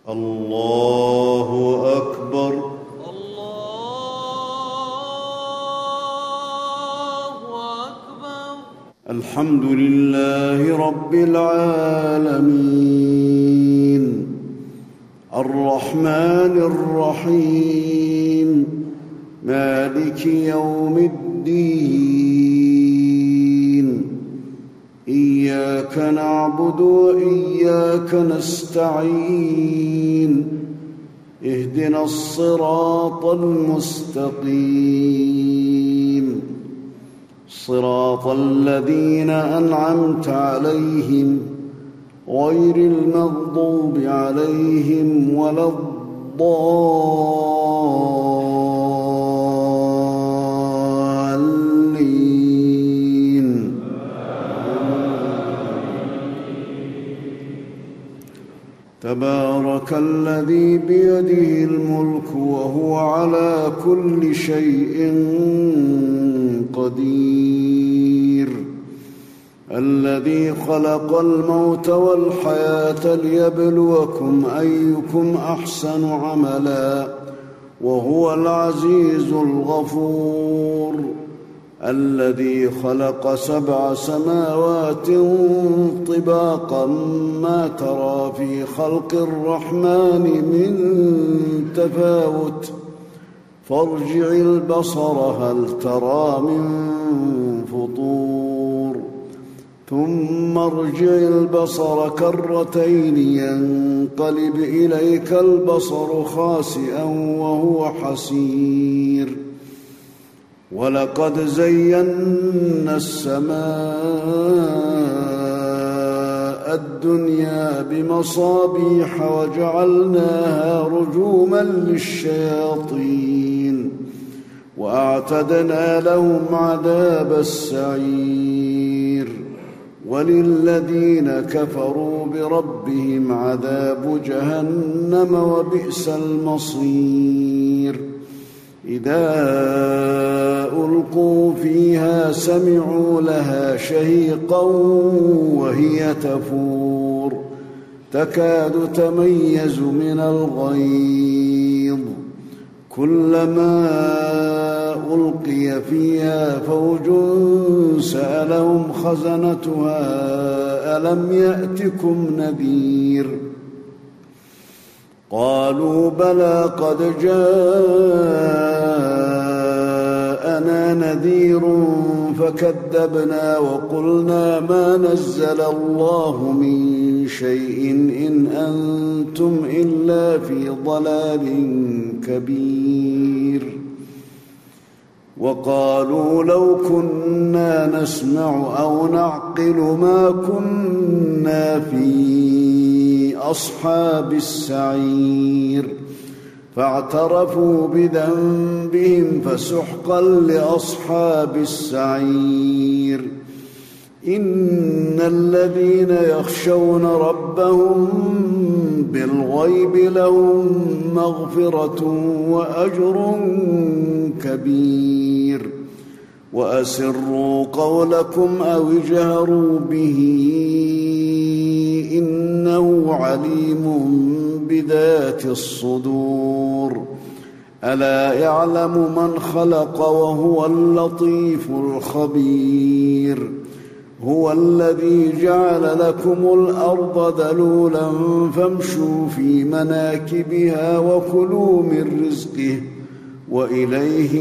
الله أكبر. الله أكبر. الحمد لله رب العالمين الرحمن الرحيم مالك يوم الدين إياك نعبد وإياك نستعين اهدنا الصراط المستقيم صراط الذين أنعمت عليهم غير المغضوب عليهم ولا الضالين. تبارك الذي بيده الملك وهو على كل شيء قدير الذي خلق الموت والحياة ليبلوكم أيكم أحسن عملا وهو العزيز الغفور الذي خلق 7 سماوات طباقا ما ترى في خلق الرحمن من تفاوت فارجع البصر هل ترى من فطور ثم ارجع البصر كرتين ينقلب إليك البصر خاسئا وهو حسير ولقد زينا السماء الدنيا بمصابيح وجعلناها رجوما للشياطين وأعتدنا لهم عذاب السعير وللذين كفروا بربهم عذاب جهنم وبئس المصير إذا ألقوا فيها سمعوا لها شهيقا وهي تفور تكاد تميز من الغيظ كلما ألقي فيها فوج سألهم خزنتها ألم يأتكم نذير قالوا بلى قد جاءنا نذير فكذبنا وقلنا ما نزل الله من شيء إن أنتم إلا في ضلال كبير وقالوا لو كنا نسمع أو نعقل ما كنا في أصحاب السعير فاعترفوا بذنبهم فسحقا لأصحاب السعير إن الذين يخشون ربهم بالغيب لهم مغفرة وأجر كبير وأسروا قولكم أو اجهروا به إنه عليم بذات الصدور ألا يعلم من خلق وهو اللطيف الخبير هو الذي جعل لكم الأرض ذلولا فامشوا في مناكبها وكلوا من رزقه وإليه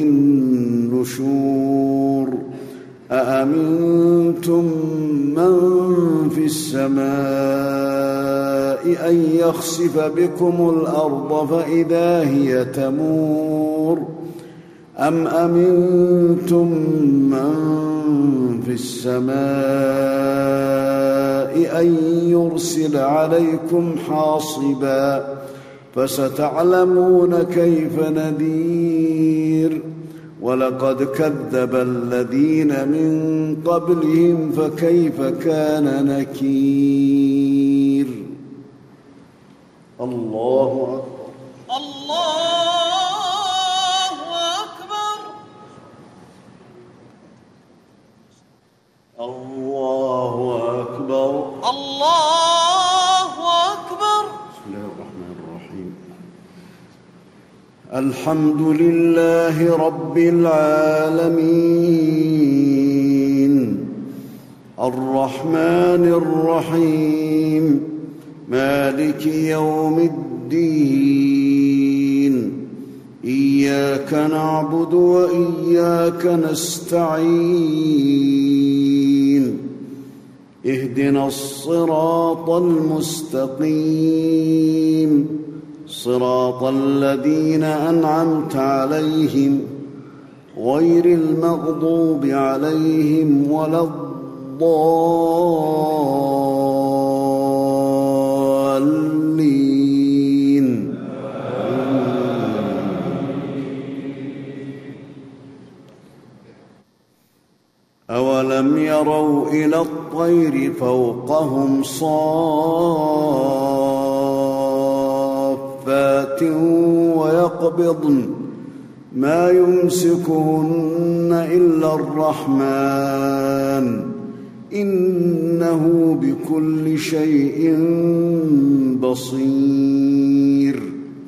النشور أأمنتم من في السماء أن يخسف بكم الأرض فإذا هي تمور أم أمنتم من في السماء أن يرسل عليكم حاصبا فستعلمون كيف نذير ولقد كذب الذين من قبلهم فكيف كان نكير. الله أكبر. الله أكبر. الله أكبر. الله أكبر. بسم الله الرحمن الرحيم. الحمد لله رب العالمين الرحمن الرحيم مالك يوم الدين. إياك نعبد وإياك نستعين. اهدنا الصراط المستقيم صراط الذين أنعمت عليهم غير المغضوب عليهم ولا الضالين. أولم يروا إلى الطير فوقهم صافات ويقبضن ما يمسكهن إلا الرحمن إنه بكل شيء بصير.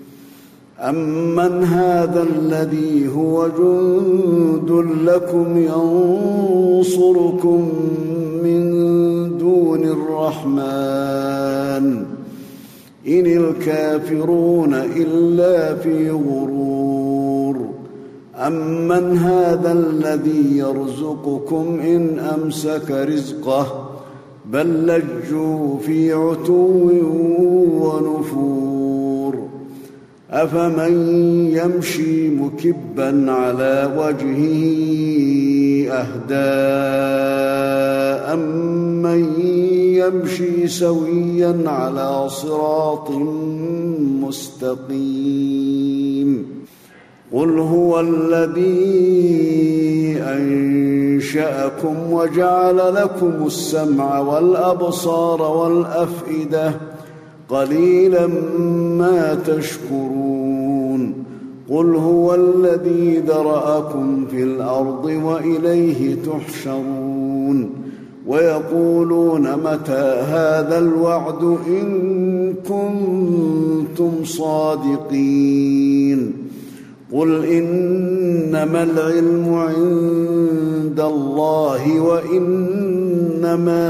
أمن هذا الذي هو جند لكم ينصركم من دون الرحمن إن الكافرون إلا في غرور. أمن هذا الذي يرزقكم إن أمسك رزقه بل لجوا في عتو ونفور. أفمن يمشي مكبا على وجهه أهدى أمن يمشي سويا على صراط مستقيم. قل هو الذي أنشأكم وجعل لكم السمع والأبصار والأفئدة قليلا ما تشكرون. قل هو الذي ذرأكم في الأرض وإليه تحشرون. ويقولون متى هذا الوعد إن كنتم صادقين. قل إنما العلم عند الله وإنما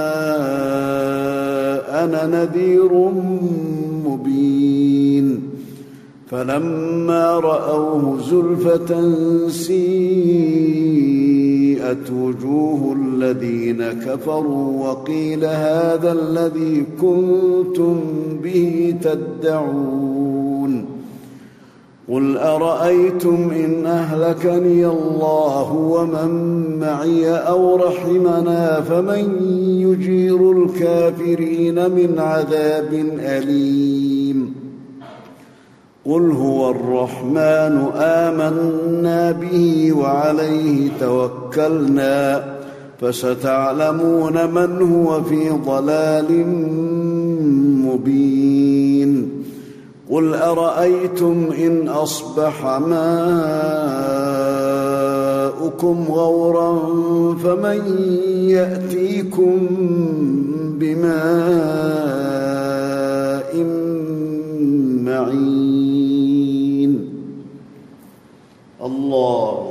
أنا نذير مبين. فلما رأوه زلفة سيئت وجوه الذين كفروا وقيل هذا الذي كنتم به تدعون. قل أرأيتم إن أهلكني الله ومن معي أو رحمنا فمن يجير الكافرين من عذاب أليم. قل هو الرحمن آمنا به وعليه توكلنا فستعلمون من هو في ضلال مبين. قل أرأيتم إن أصبح ماؤكم غورا فمن يأتيكم بماء معين. الله